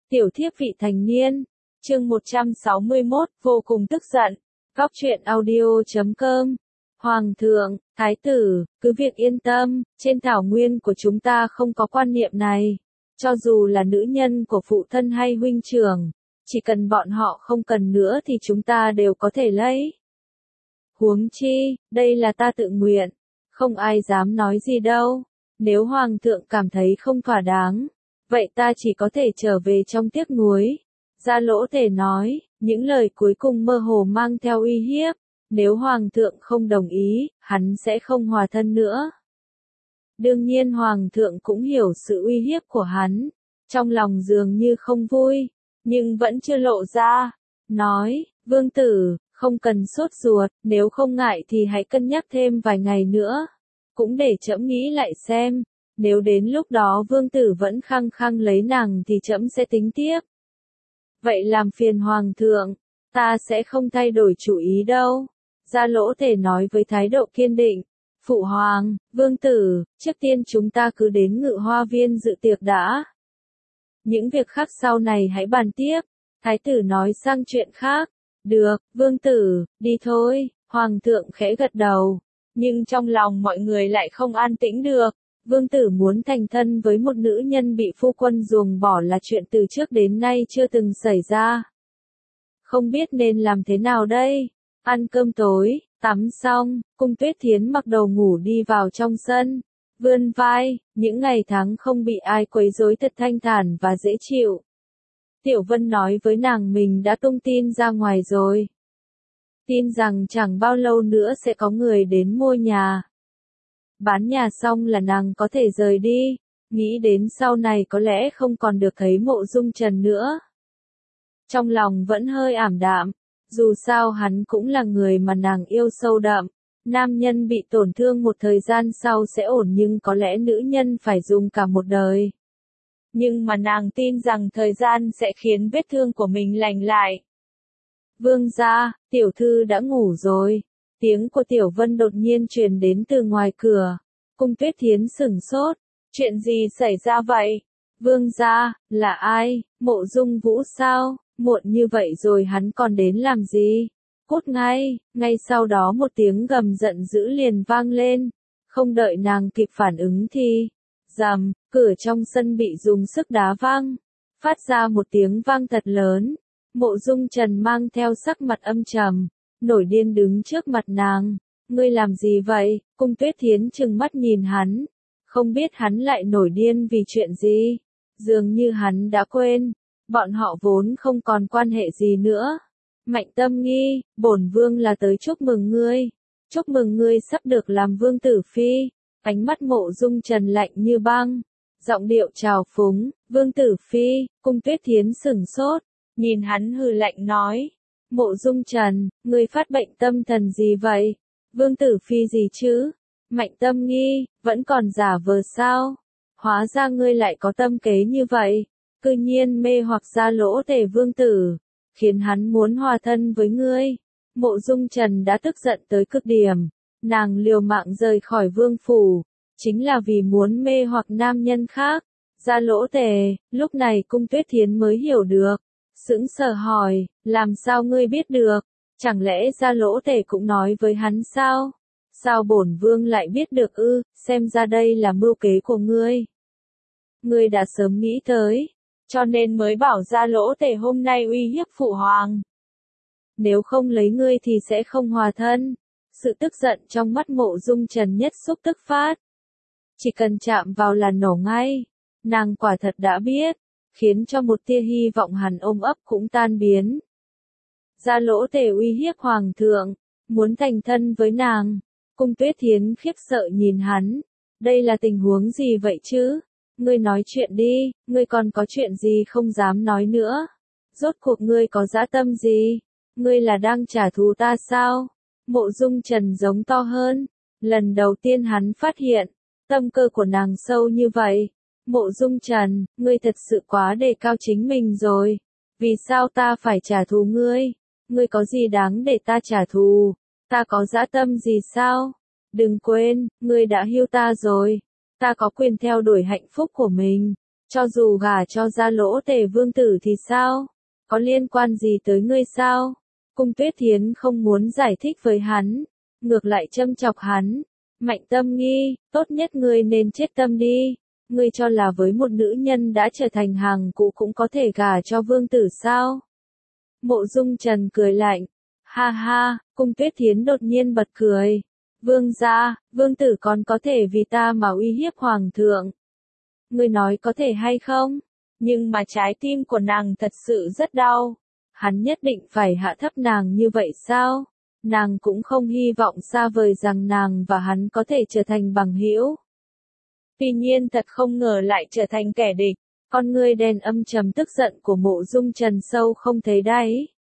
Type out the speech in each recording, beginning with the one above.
Tiểu thiếp vị thành niên, chương 161, vô cùng tức giận. Góc truyện audio.com. Hoàng thượng, thái tử, cứ việc yên tâm, trên thảo nguyên của chúng ta không có quan niệm này. Cho dù là nữ nhân của phụ thân hay huynh trưởng, chỉ cần bọn họ không cần nữa thì chúng ta đều có thể lấy. Huống chi, đây là ta tự nguyện, không ai dám nói gì đâu. Nếu hoàng thượng cảm thấy không thỏa đáng, vậy ta chỉ có thể trở về trong tiếc nuối. Gia Lỗ Tề nói, những lời cuối cùng mơ hồ mang theo uy hiếp. Nếu hoàng thượng không đồng ý, hắn sẽ không hòa thân nữa. Đương nhiên hoàng thượng cũng hiểu sự uy hiếp của hắn, trong lòng dường như không vui, nhưng vẫn chưa lộ ra. Nói, vương tử, không cần sốt ruột, nếu không ngại thì hãy cân nhắc thêm vài ngày nữa. Cũng để trẫm nghĩ lại xem, nếu đến lúc đó vương tử vẫn khăng khăng lấy nàng thì trẫm sẽ tính tiếp. Vậy làm phiền hoàng thượng, ta sẽ không thay đổi chủ ý đâu. Gia Lỗ Tề nói với thái độ kiên định. Phụ hoàng, vương tử, trước tiên chúng ta cứ đến Ngự Hoa Viên dự tiệc đã. Những việc khác sau này hãy bàn tiếp. Thái tử nói sang chuyện khác. Được, vương tử, đi thôi. Hoàng thượng khẽ gật đầu. Nhưng trong lòng mọi người lại không an tĩnh được. Vương tử muốn thành thân với một nữ nhân bị phu quân ruồng bỏ là chuyện từ trước đến nay chưa từng xảy ra. Không biết nên làm thế nào đây? Ăn cơm tối, tắm xong, Cung Tuyết Thiến mặc đồ ngủ đi vào trong sân, vươn vai, những ngày tháng không bị ai quấy rối thật thanh thản và dễ chịu. Tiểu Vân nói với nàng mình đã tung tin ra ngoài rồi. Tin rằng chẳng bao lâu nữa sẽ có người đến mua nhà. Bán nhà xong là nàng có thể rời đi, nghĩ đến sau này có lẽ không còn được thấy Mộ Dung Trần nữa. Trong lòng vẫn hơi ảm đạm, dù sao hắn cũng là người mà nàng yêu sâu đậm. Nam nhân bị tổn thương một thời gian sau sẽ ổn nhưng có lẽ nữ nhân phải dùng cả một đời. Nhưng mà nàng tin rằng thời gian sẽ khiến vết thương của mình lành lại. Vương gia, tiểu thư đã ngủ rồi. Tiếng của Tiểu Vân đột nhiên truyền đến từ ngoài cửa. Cung Tuyết Thiến sửng sốt. Chuyện gì xảy ra vậy? Vương gia, là ai? Mộ Dung Vũ sao? Muộn như vậy rồi hắn còn đến làm gì? Cút ngay. Ngay sau đó một tiếng gầm giận dữ liền vang lên. Không đợi nàng kịp phản ứng thì rầm, cửa trong sân bị dùng sức đá vang, phát ra một tiếng vang thật lớn. Mộ Dung Trần mang theo sắc mặt âm trầm, nổi điên đứng trước mặt nàng. Ngươi làm gì vậy? Cung Tuyết Thiến trừng mắt nhìn hắn, không biết hắn lại nổi điên vì chuyện gì. Dường như hắn đã quên, bọn họ vốn không còn quan hệ gì nữa. Mạnh Tâm Nghi, bổn vương là tới chúc mừng ngươi. Chúc mừng ngươi sắp được làm vương tử phi. Ánh mắt Mộ Dung Trần lạnh như băng, giọng điệu trào phúng. Vương tử phi? Cung Tuyết Thiến sửng sốt, nhìn hắn hừ lạnh nói. Mộ Dung Trần, ngươi phát bệnh tâm thần gì vậy? Vương tử phi gì chứ? Mạnh Tâm Nghi, vẫn còn giả vờ sao? Hóa ra ngươi lại có tâm kế như vậy. Cư nhiên mê hoặc Gia Lỗ Tề vương tử, khiến hắn muốn hòa thân với ngươi. Mộ Dung Trần đã tức giận tới cực điểm. Nàng liều mạng rời khỏi vương phủ, chính là vì muốn mê hoặc nam nhân khác. Gia Lỗ Tề, lúc này Cung Tuyết Thiến mới hiểu được. Sững sờ hỏi, làm sao ngươi biết được? Chẳng lẽ Gia Lỗ Tề cũng nói với hắn sao? Sao bổn vương lại biết được ư? Xem ra đây là mưu kế của ngươi. Ngươi đã sớm nghĩ tới, cho nên mới bảo Gia Lỗ Tề hôm nay uy hiếp phụ hoàng. Nếu không lấy ngươi thì sẽ không hòa thân. Sự tức giận trong mắt Mộ Dung Trần nhất xúc tức phát. Chỉ cần chạm vào là nổ ngay. Nàng quả thật đã biết, khiến cho một tia hy vọng hằn ôm ấp cũng tan biến. Gia Lỗ Tề uy hiếp hoàng thượng, muốn thành thân với nàng. Cung Tuyết Thiến khiếp sợ nhìn hắn. Đây là tình huống gì vậy chứ? Ngươi nói chuyện đi, ngươi còn có chuyện gì không dám nói nữa? Rốt cuộc ngươi có dã tâm gì? Ngươi là đang trả thù ta sao? Mộ Dung Trần giống to hơn. Lần đầu tiên hắn phát hiện, tâm cơ của nàng sâu như vậy. Mộ Dung Trần, ngươi thật sự quá đề cao chính mình rồi. Vì sao ta phải trả thù ngươi? Ngươi có gì đáng để ta trả thù? Ta có dã tâm gì sao? Đừng quên, ngươi đã hưu ta rồi. Ta có quyền theo đuổi hạnh phúc của mình. Cho dù gả cho Gia Lỗ Tề vương tử thì sao? Có liên quan gì tới ngươi sao? Cung Tuyết Thiến không muốn giải thích với hắn, ngược lại châm chọc hắn. Mạnh Tâm Nghi, tốt nhất ngươi nên chết tâm đi. Ngươi cho là với một nữ nhân đã trở thành hàng cũ cũng có thể gả cho vương tử sao? Mộ Dung Trần cười lạnh. Ha ha, Cung Tuyết Thiến đột nhiên bật cười. Vương gia, vương tử còn có thể vì ta mà uy hiếp hoàng thượng. Ngươi nói có thể hay không? Nhưng mà trái tim của nàng thật sự rất đau. Hắn nhất định phải hạ thấp nàng như vậy sao? Nàng cũng không hy vọng xa vời rằng nàng và hắn có thể trở thành bằng hữu. Tuy nhiên thật không ngờ lại trở thành kẻ địch. Con ngươi đen âm trầm tức giận của Mộ Dung Trần sâu không thấy đáy.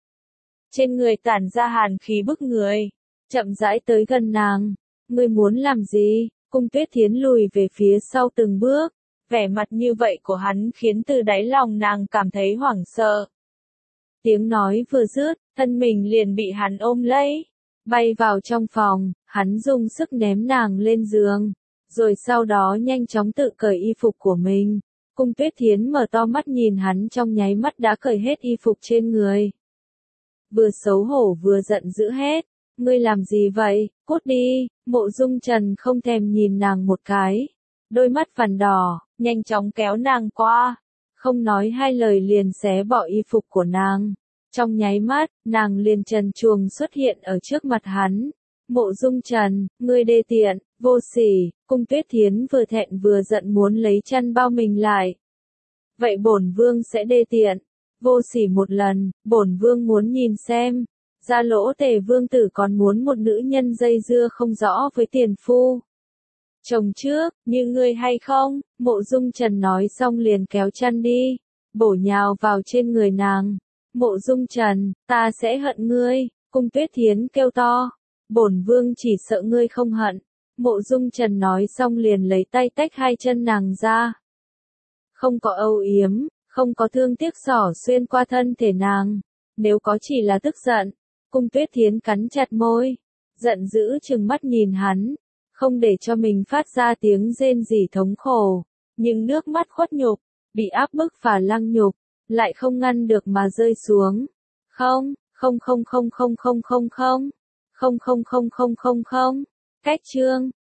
Trên người tản ra hàn khí bức người, chậm rãi tới gần nàng. Ngươi muốn làm gì? Cung Tuyết Thiến lùi về phía sau từng bước. Vẻ mặt như vậy của hắn khiến từ đáy lòng nàng cảm thấy hoảng sợ. Tiếng nói vừa dứt, thân mình liền bị hắn ôm lấy. Bay vào trong phòng, hắn dùng sức ném nàng lên giường. Rồi sau đó nhanh chóng tự cởi y phục của mình. Cung Tuyết Thiến mở to mắt nhìn hắn trong nháy mắt đã cởi hết y phục trên người. Vừa xấu hổ vừa giận dữ hết. Ngươi làm gì vậy? Cút đi! Mộ Dung Trần không thèm nhìn nàng một cái. Đôi mắt phằn đỏ, nhanh chóng kéo nàng qua. Không nói hai lời liền xé bỏ y phục của nàng. Trong nháy mắt, nàng liền trần truồng xuất hiện ở trước mặt hắn. Mộ Dung Trần, ngươi đê tiện, vô sỉ. Cung Tuyết Thiến vừa thẹn vừa giận muốn lấy chăn bao mình lại. Vậy bổn vương sẽ đê tiện, vô sỉ một lần. Bổn vương muốn nhìn xem, Gia Lỗ Tề vương tử còn muốn một nữ nhân dây dưa không rõ với tiền phu chồng trước, như ngươi hay không? Mộ Dung Trần nói xong liền kéo chăn đi, bổ nhào vào trên người nàng. Mộ Dung Trần, ta sẽ hận ngươi. Cung Tuyết Thiến kêu to. Bổn vương chỉ sợ ngươi không hận. Mộ Dung Trần nói xong liền lấy tay tách hai chân nàng ra. Không có âu yếm, không có thương tiếc xỏ xuyên qua thân thể nàng. Nếu có chỉ là tức giận. Cung Tuyết Thiến cắn chặt môi, giận dữ trừng mắt nhìn hắn, không để cho mình phát ra tiếng rên rỉ thống khổ, nhưng nước mắt khuất nhục, bị áp bức và lăng nhục, lại không ngăn được mà rơi xuống. Không, không không không không không không không, không không không không không không, cách chương